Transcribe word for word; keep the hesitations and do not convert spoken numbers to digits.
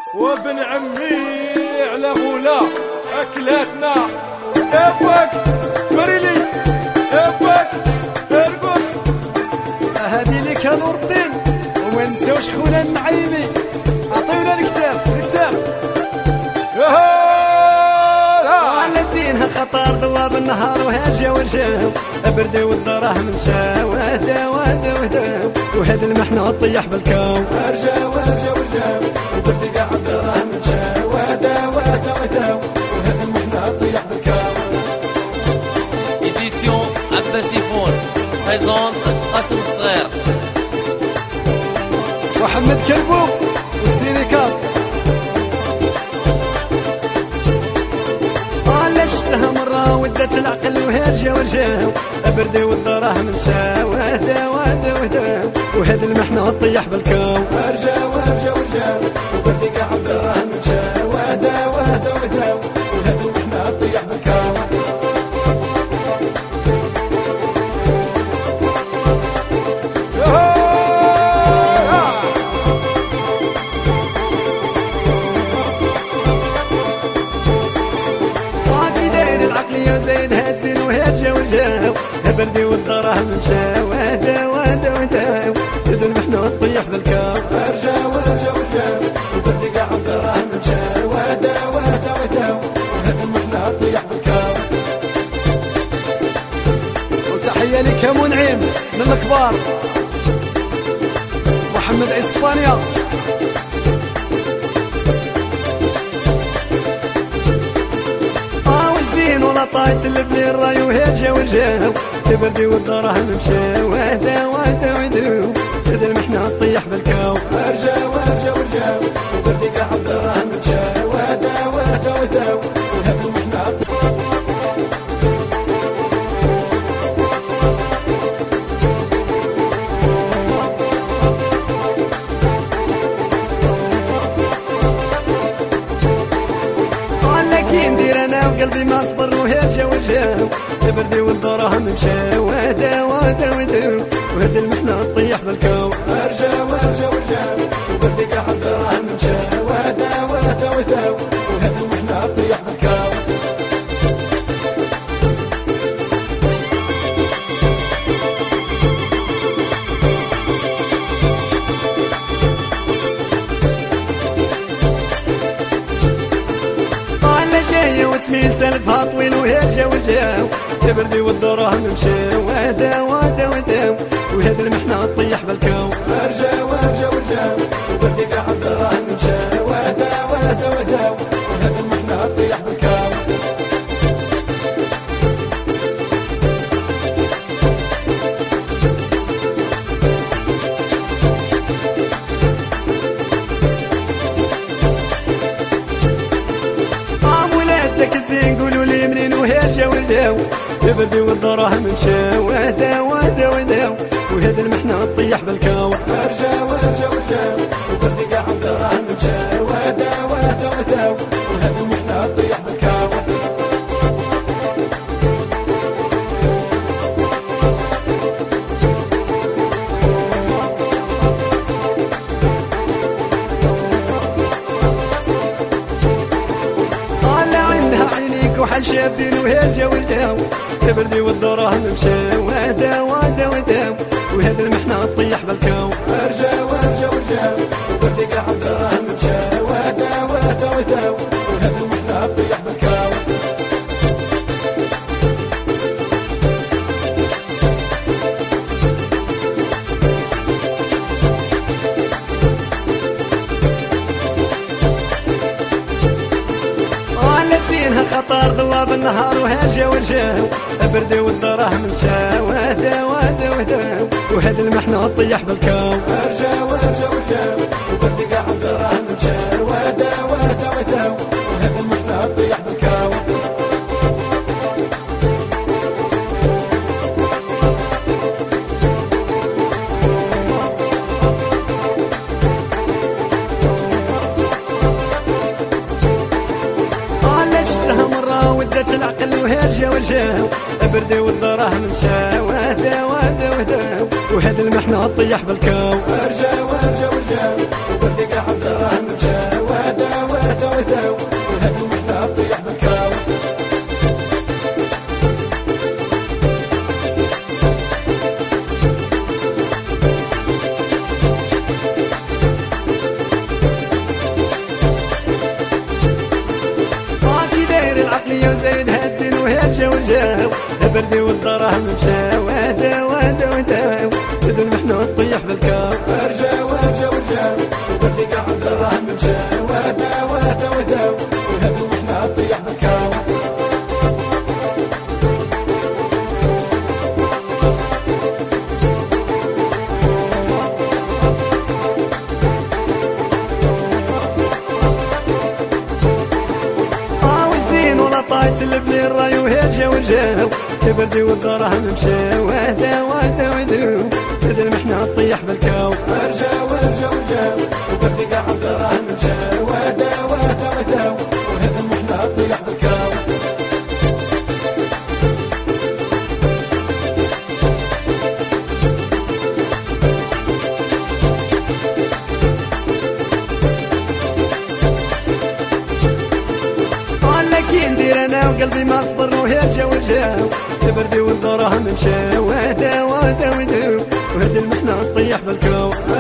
وابن عمي على غولا اكلاتنا ياباك توريلي ياباك ارقص هادي لك نور الدين وما نساوش خونا النعيمي عطيونا الكتاب الكتاب على زينها خطر دواب النهار وهاجا ورجاو بردي والدراهم مشا وهدا وهدا وهدا وهذا المحنة طيح بالكاو ارجا وارجا ورجاو وبردي قاع الدراهم مشا وهدا وهدا وهدا وهذا المحنة طيح بالكاو. إديسيون عباسي فون بريزونت قاسم الصغير محمد كلبوب والسيريكاب شتها مرة ودت العقل وهاجا ورجاو بردي والدراهم مشا وهدا وهدا وهدا وهذا المحنة طيح بالكاو ارجا وارجا ورجاو وبردي قاع الدراهم مشا وهدا وهدا وهدا وهذا المحنة طيح بالكاو. زين هزين وهاجا ورجاو بردي والدراهم مشا وهدا وهدا وهدا وهذا المحنة طيح بالكاو ارجا وارجا ورجاو وبردي قاع الدراهم مشا وهدا وهدا وهدا وهذا المحنة طيح بالكاو. وتحية لك يا منعم من الكبار محمد اسبانيا ولا طايت اللبني الراي وهاجا ورجاو بردي والدراهم مشا وهدا وهدا وهدا هذا المحنة طيح بالكاو ارجا وارجا ورجاو وبردي قاع الدراهم مشا وهدا وهدا وهدا وهذا المحنة. قلبي ما صبر وهاجا ورجاو بردي والدراهم مشا وهدا وهدا وهدا وهذا المحنة طيح بالكاو ارجا وارجا ورجاو وبردي قاع الدراهم مشا وهدا وهدا وهدا وهذا المحنة طيح بالكاو. جاية وتميسة لفها طويل وهاجا ورجاو بردي والدراهم مشا وهدا وهدا وهدا وهذا المحنة طيح بالكاو ارجا وارجا ورجاو وبردي قاع الدراهم مشا وهدا وهدا وهدا وهذا المحنة طيح بالكاو. داك الزين قولوا لي منين وهاجا ورجاو بردي والدراهم مشا وهدا وهدا وهدا وهذا المحنة طيح بالكاو ارجا وارجا ورجاو وبردي قاع الدراهم مشا وهدا وهدا وهدا وهذا المحنة طيح بالكاو. وحال شابين وهاجا ورجاو بردي والدراهم مشا وهدا وهدا وهدا وهذا المحنة طيح بالكاو ارجا وارجا ورجاو وبردي قاع الدراهم مشا وهدا وهدا وهدا وهذا المحنة طيح بالكاو. خطر ضواب النهار وهاجا ورجاو بردي والدراهم مشا وهدا وهدا وهدا وهذا المحنة طيح بالكاو ارجا وارجا ورجاو وبردي قاع الدراهم مشا وهدا وهدا وهدا وهذا المحنة طيح بالكاو. ودت العقل وهاجا ورجاو بردي والدراهم مشا وهدا وهدا وهدا وهذا المحنة طيح بالكاو ارجا وارجا ورجاو وبردي قاع الدراهم مشا وهدا جا وجاو بردي والدراهم مشى وهدا وهدا وهدا بدل محنا نطيح بالكاو ارجع وارجع وارجع وبردي قاع الدراهم مشى وهدا وهدا وهدا وهذا وحنا نطيح بالكاو طايت البني الراي وهجا وجاو بردي والدراهم مشى وهدا وهدا وهدا بدل ما احنا نطيح بالكاو ارجع وارجع وارجع وبردي قاع الدراهم مشى وهدا وهدا وهدا وهذا ما احنا نطيح بالكاو ندير انا وقلبي ما صبر وهجا وجاو بردي والدراهم مشى وهدا وهدا وهدا وهدا المحنة نطيح بالكاو